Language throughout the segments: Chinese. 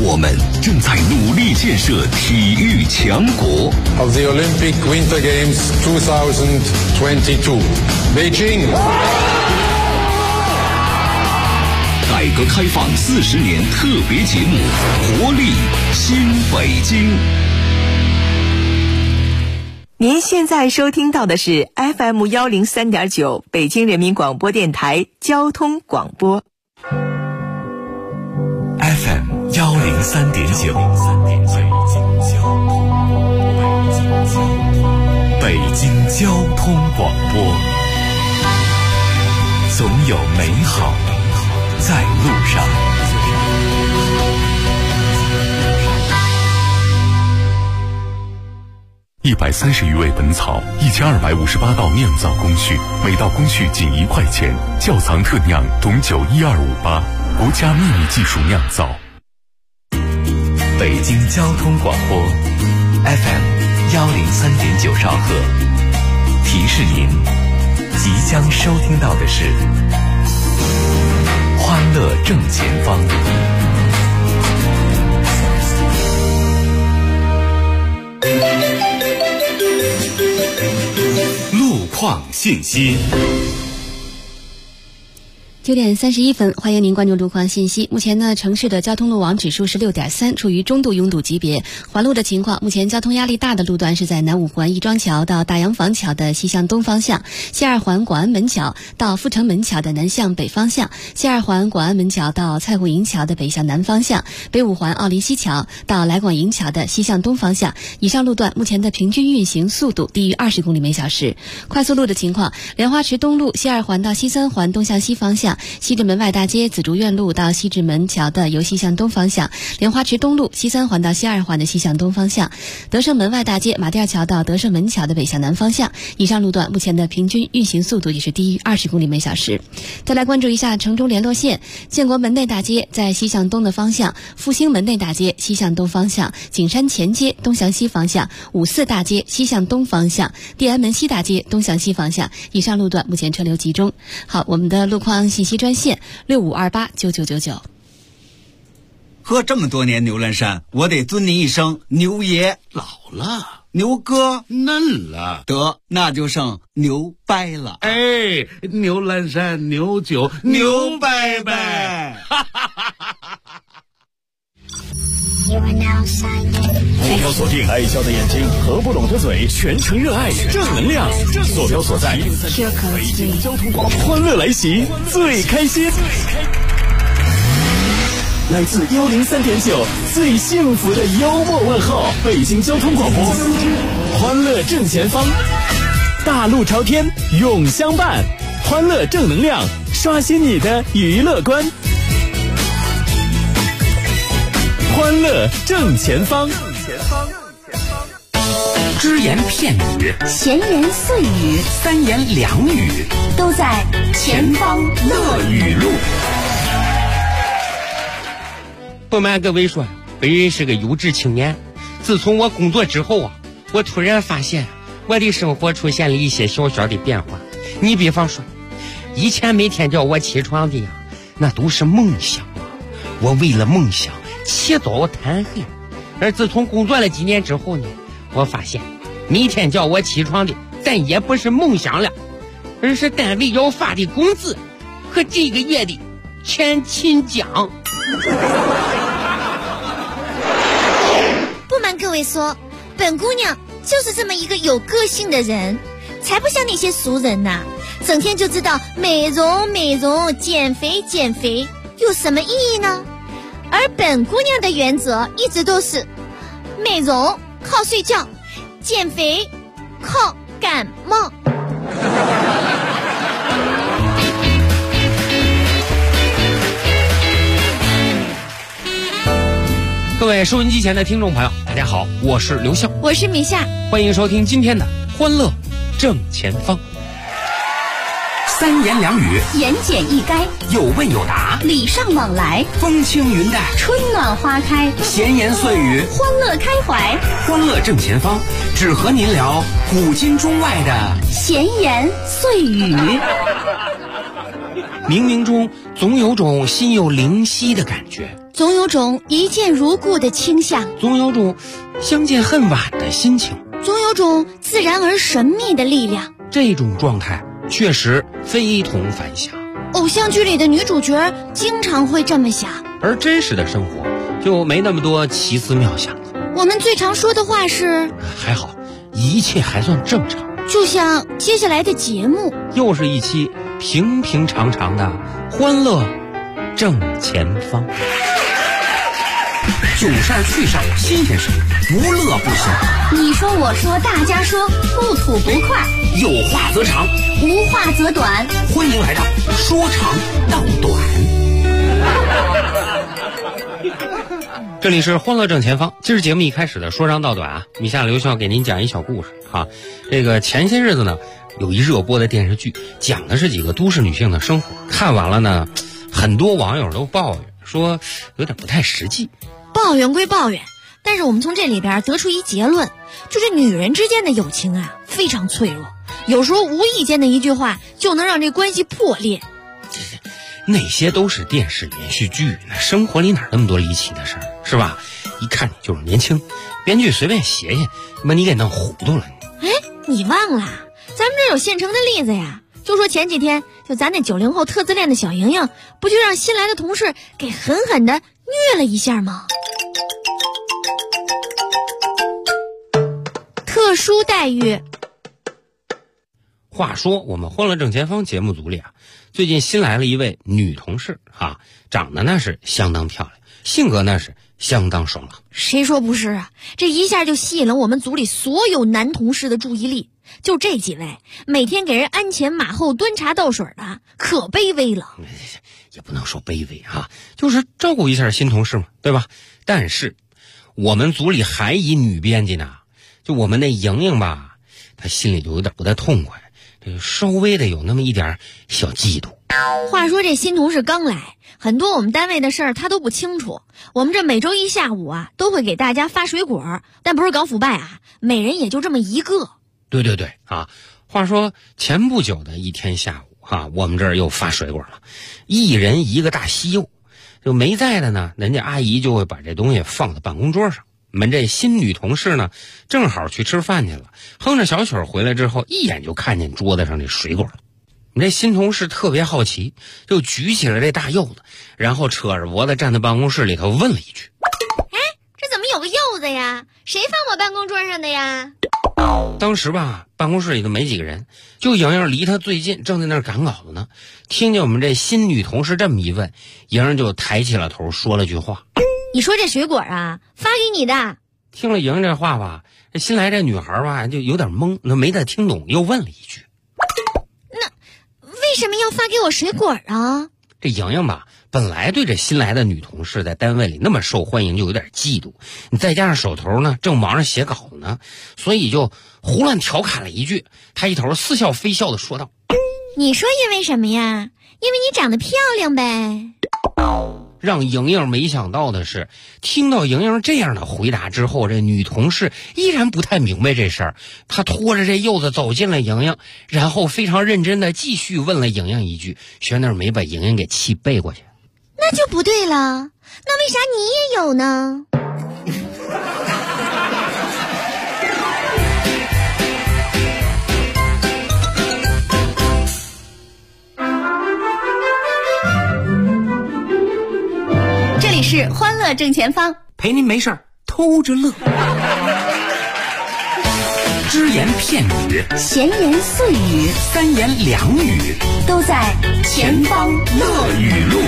我们正在努力建设体育强国。 Of the Olympic Winter Games 2022, Beijing。 改革开放40年特别节目《活力新北京》。 您现在收听到的是 FM 103.9北京人民广播电台交通广播。 FM 103.9，北京交通广播，总有美好在路上。130余味本草，1258道酿造工序，每道工序仅1块钱。窖藏特酿董酒12588，国家秘密技术酿造。北京交通广播 FM 103.9兆赫，提示您即将收听到的是欢乐正前方。路况信息。 9点31分，欢迎您关注路况信息。目前呢，城市的交通路网指数是6.3，处于中度拥堵级别。环路的情况，目前交通压力大的路段是在南五环亦庄桥到大洋坊桥的西向东方向，西二环广安门桥到阜成门桥的南向北方向，西二环广安门桥到蔡户营桥的北向南方向，北五环奥林西桥到来广营桥的西向东方向。以上路段目前的平均运行速度低于20公里每小时。快速路的情况，莲花池东路西二环到西三环东向西方向，西直门外大街紫竹院路到西直门桥的由西向东方向，莲花池东路西三环到西二环的西向东方向，德胜门外大街马甸桥到德胜门桥的北向南方向。以上路段目前的平均运行速度也是低于20公里每小时。再来关注一下城中联络线，建国门内大街在西向东的方向，复兴门内大街西向东方向，景山前街东向西方向，五四大街西向东方向，地安门西大街东向西方向。以上路段目前车流集中。好，我们的路况信息专线65289999。 喝这么多年牛栏山，我得尊您一声牛爷。 老了， 牛哥嫩了， 得那就剩牛掰了。 哎，牛栏山牛酒牛掰掰。 坐标锁定爱笑的眼睛，合不拢的嘴，全程热爱正能量。坐标所在北京交通广播，欢乐来袭，最开心。来自103.9最幸福的幽默问候，北京交通广播，欢乐正前方，大路朝天永相伴，欢乐正能量，刷新你的娱乐观。欢乐正前方， 只言片语， 闲言碎语， 三言两语， 都在前方乐语录。 不瞒各位说，本人是个优质青年。自从我工作之后啊，我突然发现我的生活出现了一些小小的变化。你比方说，以前每天叫我起床的呀，那都是梦想啊。我为了梦想起早贪黑。而自从工作了几年之后呢，我发现每天叫我起床的但也不是梦想了，而是单位要发的工资和这个月的全勤奖。 不瞒各位说，本姑娘就是这么一个有个性的人，才不像那些俗人呐，整天就知道美容美容，减肥减肥，有什么意义呢？而本姑娘的原则一直都是美容靠睡觉，减肥靠感冒。 各位收音机前的听众朋友，大家好，我是刘笑， 我是米夏， 欢迎收听今天的欢乐正前方。 三言两语， 言简意赅， 有问有答， 礼尚往来， 风轻云淡， 春暖花开， 闲言碎语， 欢乐开怀。 欢乐正前方，只和您聊古今中外的闲言碎语。 冥冥中总有种心有灵犀的感觉， 总有种一见如故的倾向， 总有种相见恨晚的心情， 总有种自然而神秘的力量。 这种状态确实非同凡响。 偶像剧里的女主角经常会这么想， 而真实的生活就没那么多奇思妙想了。 我们最常说的话是还好，一切还算正常。 就像接下来的节目， 又是一期平平常常的欢乐正前方。 囧事儿趣事儿新鲜事，无乐不休。 你说我说大家说，不吐不快， 有话则长， 无话则短。 欢迎来到说长道短。 这里是欢乐正前方。今儿节目一开始的说长道短啊，米夏刘需要给您讲一小故事啊。这个前些日子呢，有一热播的电视剧，讲的是几个都市女性的生活。看完了呢，很多网友都抱怨说有点不太实际。 抱怨归抱怨，但是我们从这里边得出一结论，就是女人之间的友情啊非常脆弱，有时候无意间的一句话就能让这关系破裂。 那些都是电视连续剧，那生活里哪那么多离奇的事儿，是吧？一看你就是年轻，编剧随便写写，把你给弄糊涂了。 哎，你忘了，咱们这有现成的例子呀。就说前几天，就咱那90后特自恋的小莹莹，不就让新来的同事给狠狠的虐了一下吗？特殊待遇。 话说我们欢乐正前方节目组里啊，最近新来了一位女同事啊，长得那是相当漂亮，性格那是相当爽朗。 谁说不是啊？这一下就吸引了我们组里所有男同事的注意力。就这几位，每天给人鞍前马后端茶倒水的，可卑微了。 也不能说卑微啊，就是照顾一下新同事嘛，对吧？但是我们组里还一女编辑呢，就我们那莹莹吧，她心里就有点不太痛快，这稍微的有那么一点小嫉妒。 话说这新同事刚来，很多我们单位的事儿他都不清楚。我们这每周一下午啊，都会给大家发水果，但不是搞腐败啊，每人也就这么一个。 对对对啊！话说前不久的一天下午啊，我们这儿又发水果了，一人一个大西柚。就没在的呢，人家阿姨就会把这东西放在办公桌上。我们这新女同事呢，正好去吃饭去了，哼着小曲回来之后，一眼就看见桌子上这水果了。我们这新同事特别好奇，就举起了这大柚子，然后扯着脖子站在办公室里头问了一句：“ 哎，这怎么有个柚子呀？谁放我办公桌上的呀？” 当时吧，办公室里头没几个人，就莹莹离他最近，正在那儿赶稿子呢。听见我们这新女同事这么一问，莹莹就抬起了头，说了句话：“ 你说这水果啊，发给你的。” 听了莹莹这话吧，这新来这女孩吧就有点懵，那没太听懂，又问了一句：“ 那为什么要发给我水果啊？” 这莹莹吧，本来对这新来的女同事在单位里那么受欢迎，就有点嫉妒。你再加上手头呢正忙着写稿子呢，所以就胡乱调侃了一句。她一头似笑非笑的说道：“ 你说因为什么呀？因为你长得漂亮呗。” 让莹莹没想到的是，听到莹莹这样的回答之后，这女同事依然不太明白这事儿。她拖着这柚子走进了莹莹，然后非常认真的继续问了莹莹一句，悬那儿没把莹莹给气背过去。 那就不对了，那为啥你也有呢？这里是欢乐正前方， 陪您没事儿偷着乐。只言片语， 闲言碎语， 三言两语， 都在前方乐语录。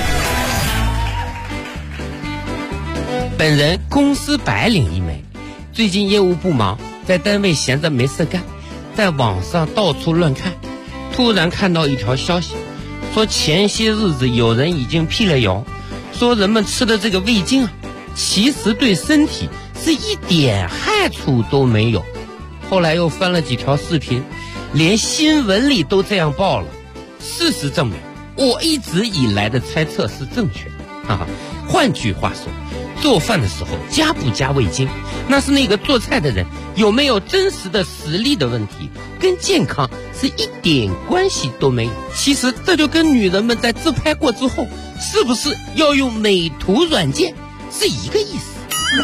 本人公司白领一枚，最近业务不忙，在单位闲着没事干，在网上到处乱看，突然看到一条消息，说前些日子有人已经辟了谣，说人们吃的这个味精啊，其实对身体是一点害处都没有。后来又翻了几条视频，连新闻里都这样报了。事实证明，我一直以来的猜测是正确的。换句话说，做饭的时候加不加味精，那是那个做菜的人有没有真实的实力的问题，跟健康是一点关系都没有。其实这就跟女人们在自拍过之后，是不是要用美图软件是一个意思。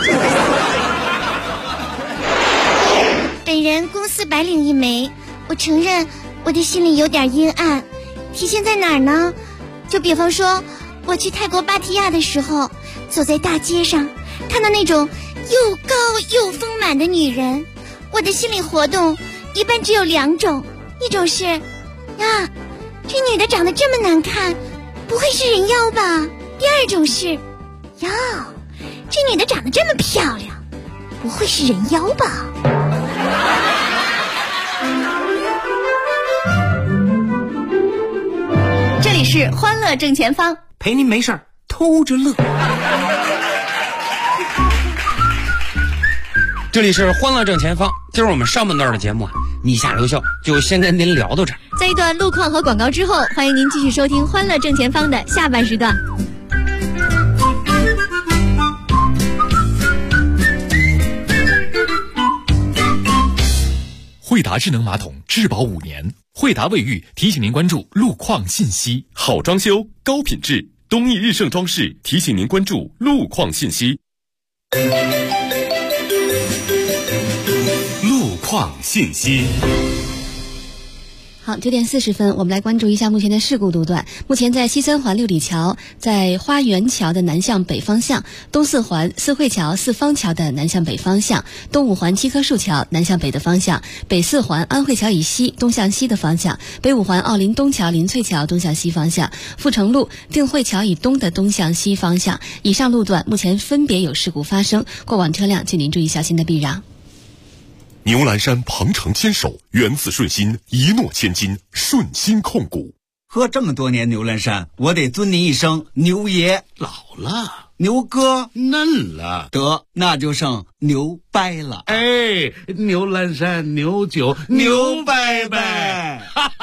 本人公司白领一枚，我承认我的心里有点阴暗，体现在哪儿呢？就比方说我去泰国芭提雅的时候，走在大街上看到那种又高又丰满的女人，我的心理活动一般只有2种，一种是啊，这女的长得这么难看，不会是人妖吧？第二种是哟，这女的长得这么漂亮，不会是人妖吧？ 这里是欢乐正前方， 陪您没事儿偷着乐。 这里是欢乐正前方，今儿我们上半段的节目啊，你下留校就先跟您聊到这儿。 在一段路况和广告之后，欢迎您继续收听欢乐正前方的下半时段。 惠达智能马桶质保5年，惠达卫浴提醒您关注路况信息。 好装修，高品质，东义日盛装饰提醒您关注路况信息。路况信息。 好，9点40分，我们来关注一下目前的事故路段。目前在西三环6里桥，在花园桥的南向北方向，东四环四惠桥四方桥的南向北方向，东五环七棵树桥南向北的方向，北四环安慧桥以西东向西的方向，北五环奥林东桥林翠桥东向西方向，阜成路定慧桥以东的东向西方向。以上路段目前分别有事故发生，过往车辆请您注意小心的避让。 牛栏山鹏程牵手，源自顺心，一诺千金，顺心控股。 喝这么多年牛栏山，我得尊您一声牛爷。 老了， 牛哥嫩了， 得那就剩牛掰了。 哎，牛栏山牛酒牛掰掰。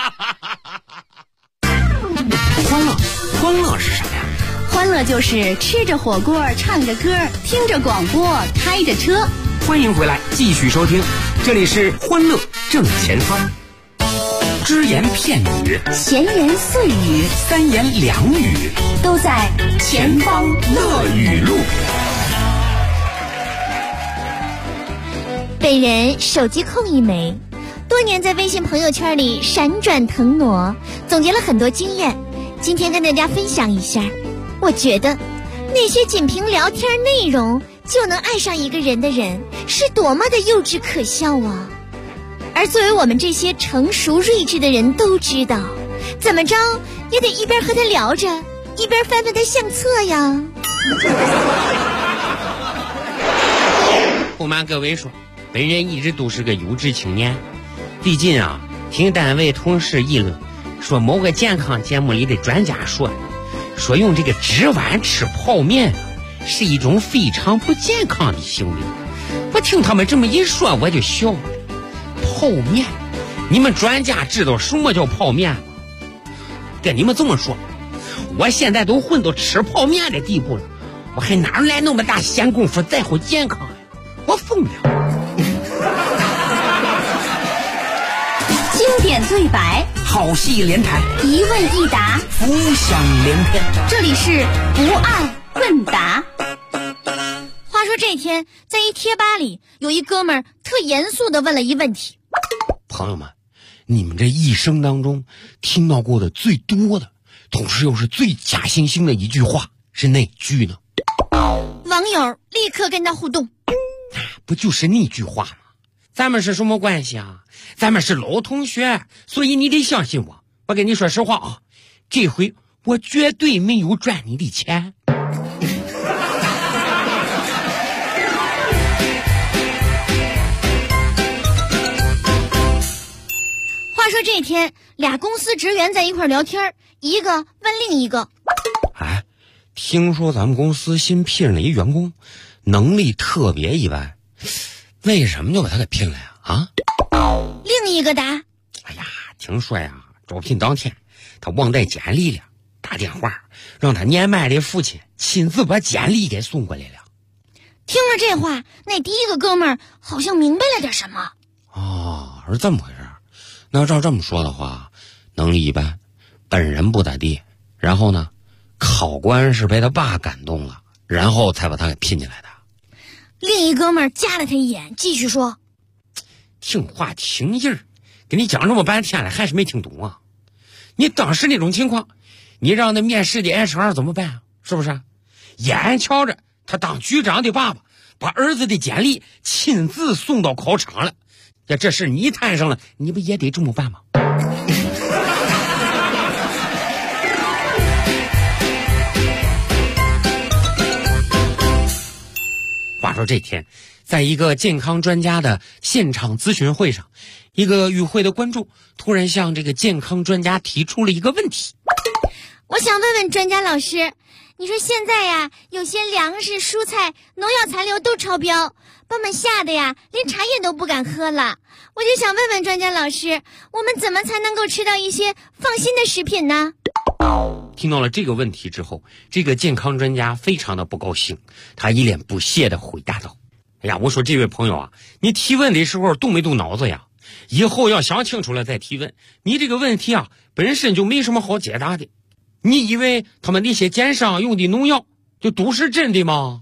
欢乐是什么呀？ 欢乐就是吃着火锅，唱着歌，听着广播，开着车。 欢迎回来，继续收听，这里是欢乐正前方。只言片语， 闲言碎语， 三言两语， 都在前方乐语录。 本人手机控一枚，多年在微信朋友圈里闪转腾挪，总结了很多经验，今天跟大家分享一下。我觉得那些仅凭聊天内容就能爱上一个人的人，是多么的幼稚可笑啊！而作为我们这些成熟睿智的人都知道，怎么着也得一边和他聊着，一边翻翻他相册呀。 不瞒各位说，本人一直都是个优质青年。最近啊，听单位同事议论，说某个健康节目里的专家说用这个纸碗吃泡面是一种非常不健康的行为。我听他们这么一说，我就笑了。泡面，你们专家知道什么叫泡面吗？跟你们这么说，我现在都混到吃泡面的地步了，我还哪来那么大闲工夫在乎健康呀？我疯了。 经典对白， 好戏连台， 一问一答， 浮想联翩。 这里是不二问答。 话说这天，在一贴吧里，有一哥们儿特严肃地问了一问题： 朋友们，你们这一生当中听到过的最多的，同时又是最假惺惺的一句话是哪句呢？ 网友立刻跟他互动： 不就是那句话吗？咱们是什么关系啊？咱们是老同学，所以你得相信我。我跟你说实话啊，这回我绝对没有赚你的钱。 话说这天，俩公司职员在一块聊天，一个问另一个： 哎，听说咱们公司新聘了一员工，能力特别一般，为什么就把他给聘了呀？啊？ 另一个答： 哎呀，听说呀，招聘当天他忘带简历了，打电话让他年迈的父亲亲自把简历给送过来了。 听了这话，那第一个哥们儿好像明白了点什么。 哦，是这么回事。那照这么说的话，能力一般，本人不咋地，然后呢，考官是被他爸感动了， 然后才把他给拼进来的。 另一哥们儿夹了他一眼，继续说：“ 听话听音儿，跟你讲这么半天了，还是没听懂啊？你当时那种情况，你让那面试的 HR 怎么办啊？是不是？眼瞧着他当局长的爸爸把儿子的简历亲自送到考场了，呀，这事你摊上了，你不也得这么办吗？”话说这天，在一个健康专家的现场咨询会上，一个与会的观众突然向这个健康专家提出了一个问题：“ 我想问问专家老师，你说现在呀，有些粮食、蔬菜、农药残留都超标，把我们吓得呀，连茶叶都不敢喝了。我就想问问专家老师，我们怎么才能够吃到一些放心的食品呢？” 听到了这个问题之后，这个健康专家非常的不高兴，他一脸不屑地回答道：“哎呀，我说这位朋友啊，你提问的时候动没动脑子呀？以后要想清楚了再提问。你这个问题啊，本身就没什么好解答的。你以为他们那些奸商用的农药就都是真的吗？”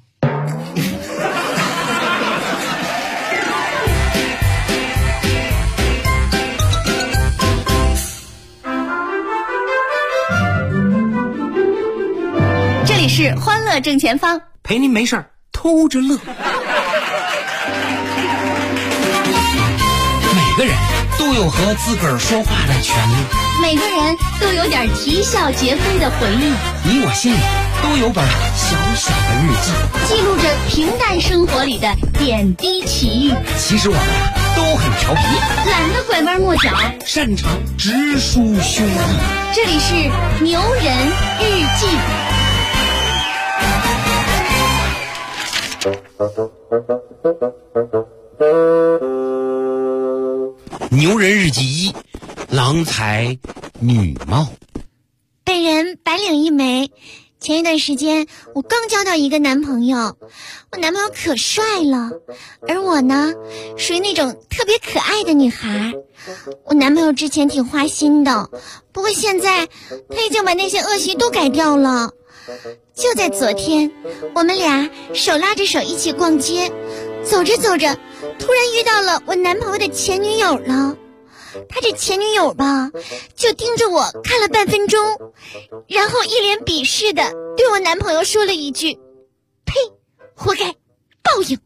这里是欢乐正前方， 陪您没事儿偷着乐。 每个人都有和自个儿说话的权利， 每个人都有点啼笑皆非的回忆， 你我心里都有本小小的日记， 记录着平淡生活里的点滴奇遇。 其实我们都很调皮， 懒得拐弯抹角， 擅长直抒胸臆。 这里是牛人日记。 牛人日记1：郎才女貌。 本人白领一枚，前一段时间我刚交到一个男朋友，我男朋友可帅了，而我呢，属于那种特别可爱的女孩。我男朋友之前挺花心的，不过现在他已经把那些恶习都改掉了。就在昨天，我们俩手拉着手一起逛街，走着走着，突然遇到了我男朋友的前女友了。他这前女友吧，就盯着我看了半分钟，然后一脸鄙视的对我男朋友说了一句：“呸，活该，报应。”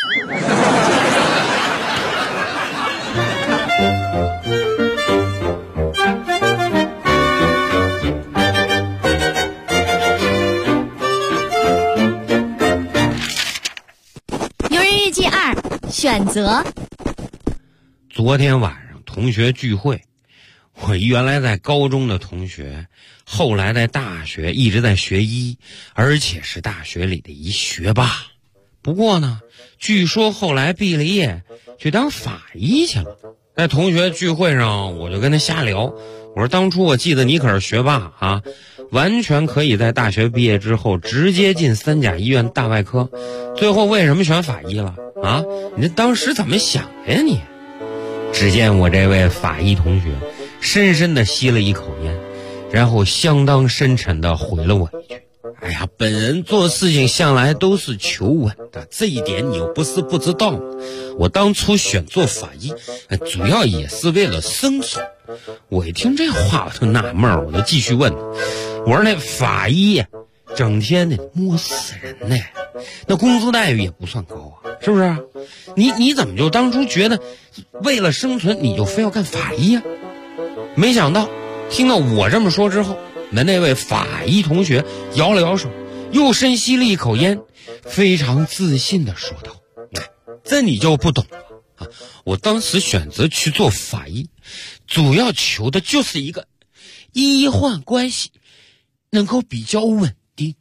牛人日记2：选择。 昨天晚上同学聚会，我原来在高中的同学，后来在大学一直在学医，而且是大学里的一学霸。不过呢，据说后来毕了业去当法医去了。在同学聚会上，我就跟他瞎聊，我说当初我记得你可是学霸啊，完全可以在大学毕业之后直接进3甲医院大外科，最后为什么选法医了啊？你这当时怎么想的呀你？只见我这位法医同学深深地吸了一口烟，然后相当深沉地回了我一句：“哎呀，本人做事情向来都是求稳的，这一点你又不是不知道吗？我当初选做法医，主要也是为了生存。”我一听这话我就纳闷，我就继续问，我说那法医整天的摸死人呢，那工资待遇也不算高啊，是不是？你怎么就当初觉得为了生存你就非要干法医啊？没想到听到我这么说之后，那位法医同学摇了摇手，又深吸了一口烟，非常自信地说道：“这你就不懂了啊！我当时选择去做法医，主要求的就是一个医患关系能够比较稳定。”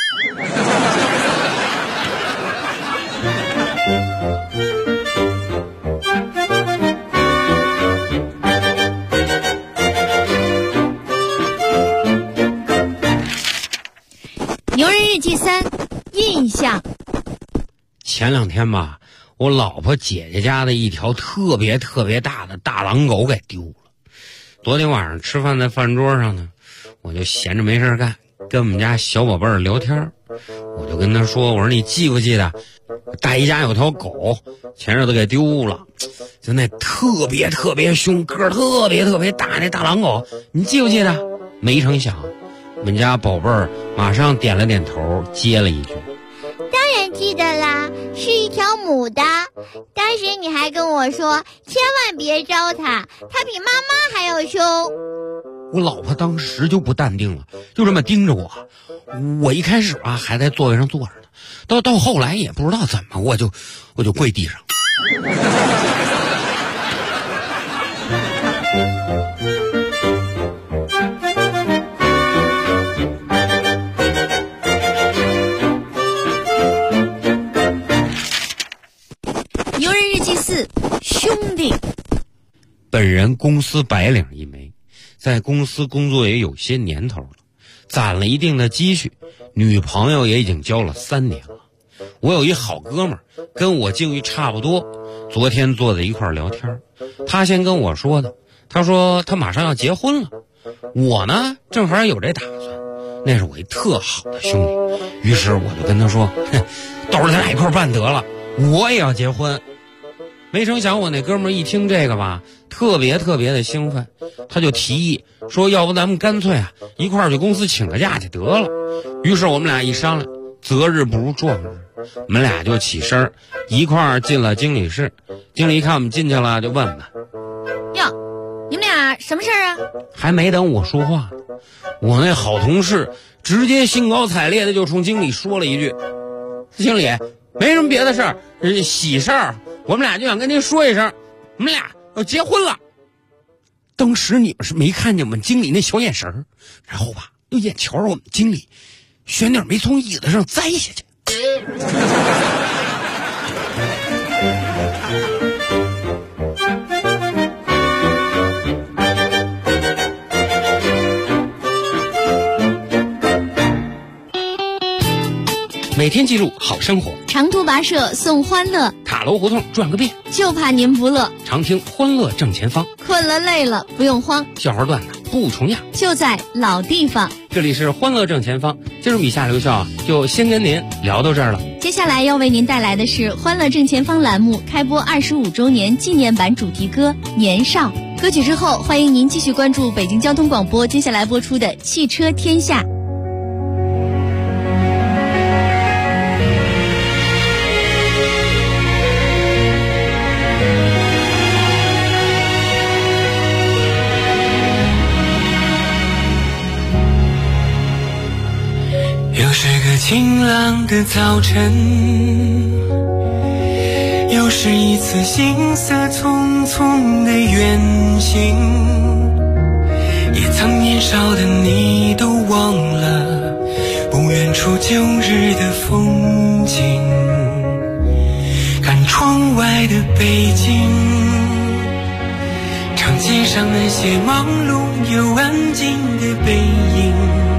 牛人日记3：印象。 前2天吧，我老婆姐姐家的一条特别大的大狼狗给丢了。昨天晚上吃饭在饭桌上呢，我就闲着没事干， 跟我们家小宝贝儿聊天，我就跟他说，我说你记不记得大姨家有条狗，前日子给丢了，就那特别特别凶，个儿特别特别大那大狼狗，你记不记得？没成想我们家宝贝儿马上点了点头，接了一句， 当然记得啦，是一条母的。当时你还跟我说千万别招它，它比妈妈还要凶。 我老婆当时就不淡定了，就这么盯着我。我一开始还在座位上坐着呢，到后来也不知道怎么，我就跪地上。 牛人日记4，兄弟。 本人公司白领一枚，在公司工作也有些年头了，攒了一定的积蓄，女朋友也已经交了3年了。我有一好哥们儿，跟我境遇差不多，昨天坐在一块儿聊天，他先跟我说的，他说他马上要结婚了，我呢正好有这打算，那是我一特好的兄弟，于是我就跟他说，到时候咱俩一块儿办得了，我也要结婚。没成想我那哥们儿一听这个吧，特别特别的兴奋，他就提议说，要不咱们干脆一块儿去公司请个假去得了。于是我们俩一商量，择日不如撞日，我们俩就起身一块儿进了经理室。经理一看我们进去了，就问问， 哟，你们俩什么事儿啊？ 还没等我说话，我那好同事直接兴高采烈的就冲经理说了一句，经理，没什么别的事儿，喜事儿，我们俩就想跟您说一声，我们俩要结婚了。当时你们是没看见我们经理那小眼神，然后又眼瞧着我们经理悬点没从椅子上栽下去。每天记录好生活， 长途跋涉送欢乐， 塔楼胡同转个遍， 就怕您不乐。 常听欢乐正前方， 困了累了不用慌， 笑话段子不重样， 就在老地方。 这里是欢乐正前方，今儿以下刘笑就先跟您聊到这儿了。 接下来要为您带来的是欢乐正前方栏目开播25周年纪念版主题歌《年少》。歌曲之后，欢迎您继续关注北京交通广播接下来播出的汽车天下。 又是个晴朗的早晨，又是一次行色匆匆的远行，也曾年少的你都忘了不远处旧日的风景，看窗外的北京，长街上那些忙碌又安静的背影，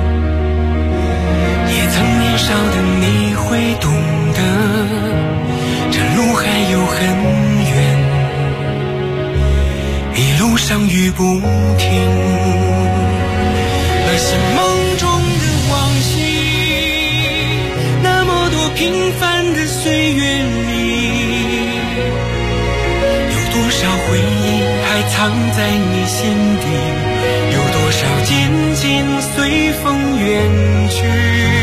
曾年少的你会懂得，这路还有很远，一路上雨不停。那些梦中的往昔，那么多平凡的岁月里，有多少回忆还藏在你心底，有多少渐渐随风远去。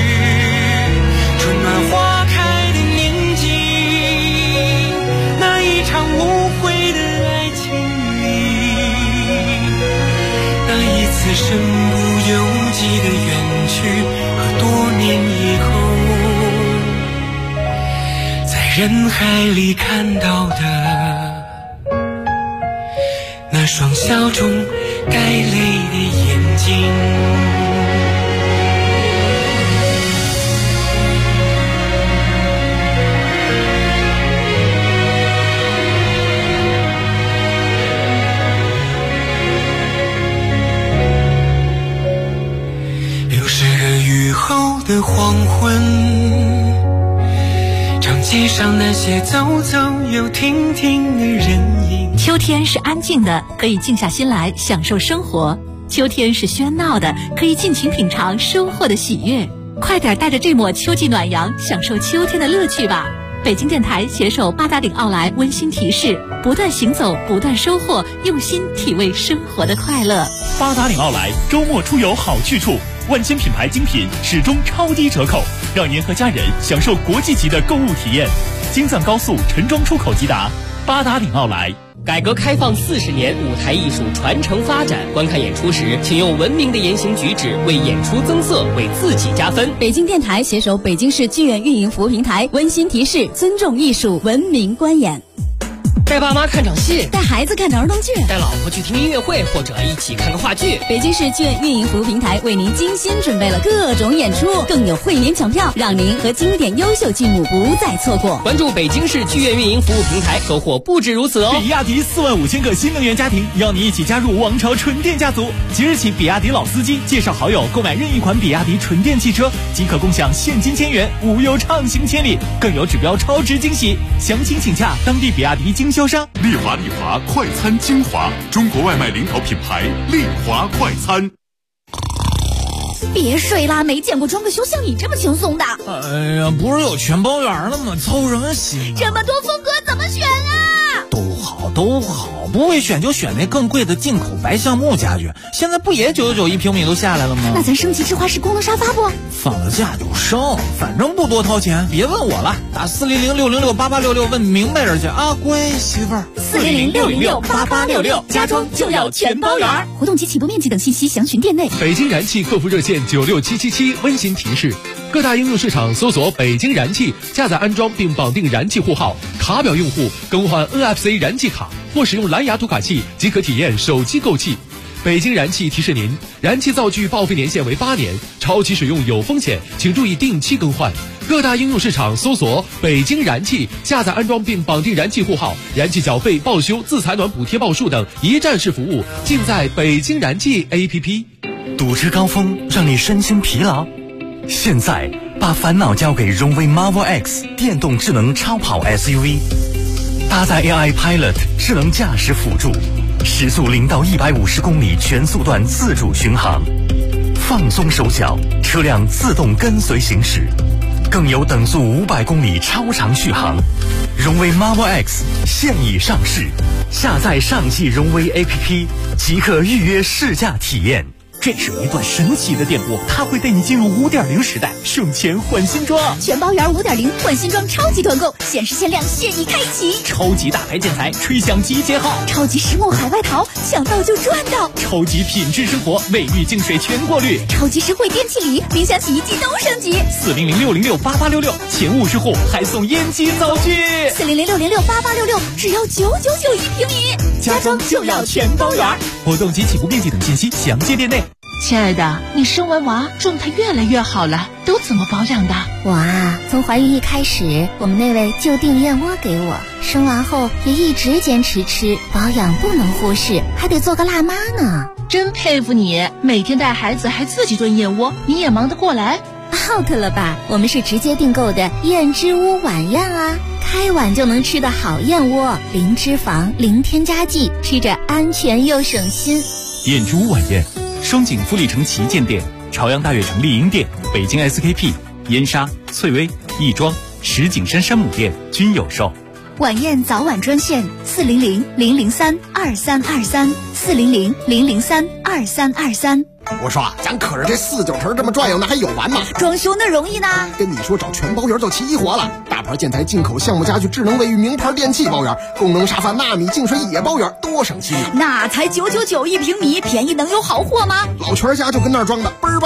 花开的年纪，那一场无悔的爱情里，那一次身不由己的远去，和多年以后在人海里看到的那双笑中带泪的眼睛。后的黄昏，长街上那些走走又停停的人影。 秋天是安静的，可以静下心来享受生活。 秋天是喧闹的，可以尽情品尝收获的喜悦。快点带着这抹秋季暖阳，享受秋天的乐趣吧！北京电台携手八达岭奥莱温馨提示：不断行走，不断收获，用心体味生活的快乐。 八达岭奥莱周末出游好去处，万千品牌精品始终超低折扣，让您和家人享受国际级的购物体验。京藏高速陈庄出口即达，八达岭奥莱。 改革开放40年，舞台艺术传承发展。观看演出时，请用文明的言行举止为演出增色，为自己加分。 北京电台携手北京市剧院运营服务平台温馨提示：尊重艺术，文明观演。 带爸妈看场戏， 带孩子看场儿童剧， 带老婆去听音乐会，或者一起看个话剧。 北京市剧院运营服务平台为您精心准备了各种演出，更有会员抢票，让您和经典优秀剧目不再错过。 关注北京市剧院运营服务平台，收获不止如此哦！ 比亚迪45000个新能源家庭，邀你一起加入王朝纯电家族。即日起，比亚迪老司机介绍好友购买任意款比亚迪纯电汽车，即可共享现金1000元，无忧畅行千里，更有指标超值惊喜。详情请洽当地比亚迪经销商。 丽华快餐精华，中国外卖领导品牌丽华快餐。 别睡啦，没见过装个修像你这么轻松的。 哎呀，不是有全包圆了吗？操什么心啊？ 这么多风格怎么选啊？ 都好，不会选就选那更贵的进口白橡木家具，现在不也999一平米都下来了吗？ 那咱升级智华式功能沙发不？ 放了假就升，反正不多掏钱，别问我了，打400-606-8866问明白人去啊，乖媳妇儿。 400-606-8866，家装就要全包圆。活动及启动面积等信息详询店内。 北京燃气客服热线96777温馨提示：各大应用市场搜索北京燃气，下载安装并绑定燃气户号，卡表用户更换 NFC 燃气卡或使用蓝牙读卡器即可体验手机购气。北京燃气提示您，燃气灶具报废年限为8年，超期使用有风险，请注意定期更换。各大应用市场搜索北京燃气，下载安装并绑定燃气户号，燃气缴费、报修、自采暖补贴报数等一站式服务尽在北京燃气 APP。 堵车高峰让你身心疲劳，现在把烦恼交给荣威 Marvel X 电动智能超跑 SUV， 搭载 AI Pilot 智能驾驶辅助，时速0到150公里全速段自主巡航，放松手脚，车辆自动跟随行驶，更有等速500公里超长续航。荣威 Marvel X 现已上市，下载上汽荣威 APP 即可预约试驾体验。 这是一段神奇的电波，它会带你进入5.0时代，省钱换新装。 全包圆5.0换新装超级团购，限时限量现已开启。 超级大牌建材，吹响集结号。 超级实木海外淘，抢到就赚到。 超级品质生活，卫浴净水全过滤。 超级实惠电器礼，冰箱洗衣机都升级。 400-606-8866，前50户还送烟机灶具。 400-606-8866，只要999一平米，家装就要全包圆。 活动及起步面积等信息详见店内。 亲爱的，你生完娃状态越来越好了，都怎么保养的？ 我啊，从怀孕一开始，我们那位就订燕窝给我，生完后也一直坚持吃，保养不能忽视，还得做个辣妈呢。 真佩服你，每天带孩子还自己炖燕窝，你也忙得过来 ？out 了吧？我们是直接订购的燕之屋晚宴啊，开碗就能吃的好燕窝，零脂肪，零添加剂，吃着安全又省心。 燕之屋晚宴。双井富力城旗舰店、朝阳大悦城丽婴店、北京 SKP、燕莎、翠微、亦庄、石景山山姆店均有售。 晚宴早晚专线400-003-2323，400-003-2323。 我说咱可是这49城这么转悠，那还有完吗？ 装修那容易呢。 跟你说找全包圆就齐活了，大牌建材、进口橡木家具、智能卫浴、名牌电器包圆，功能沙发、纳米净水也包圆，多省心。 那才999一平米，便宜能有好货吗？ 老全家就跟那儿装的，倍儿棒。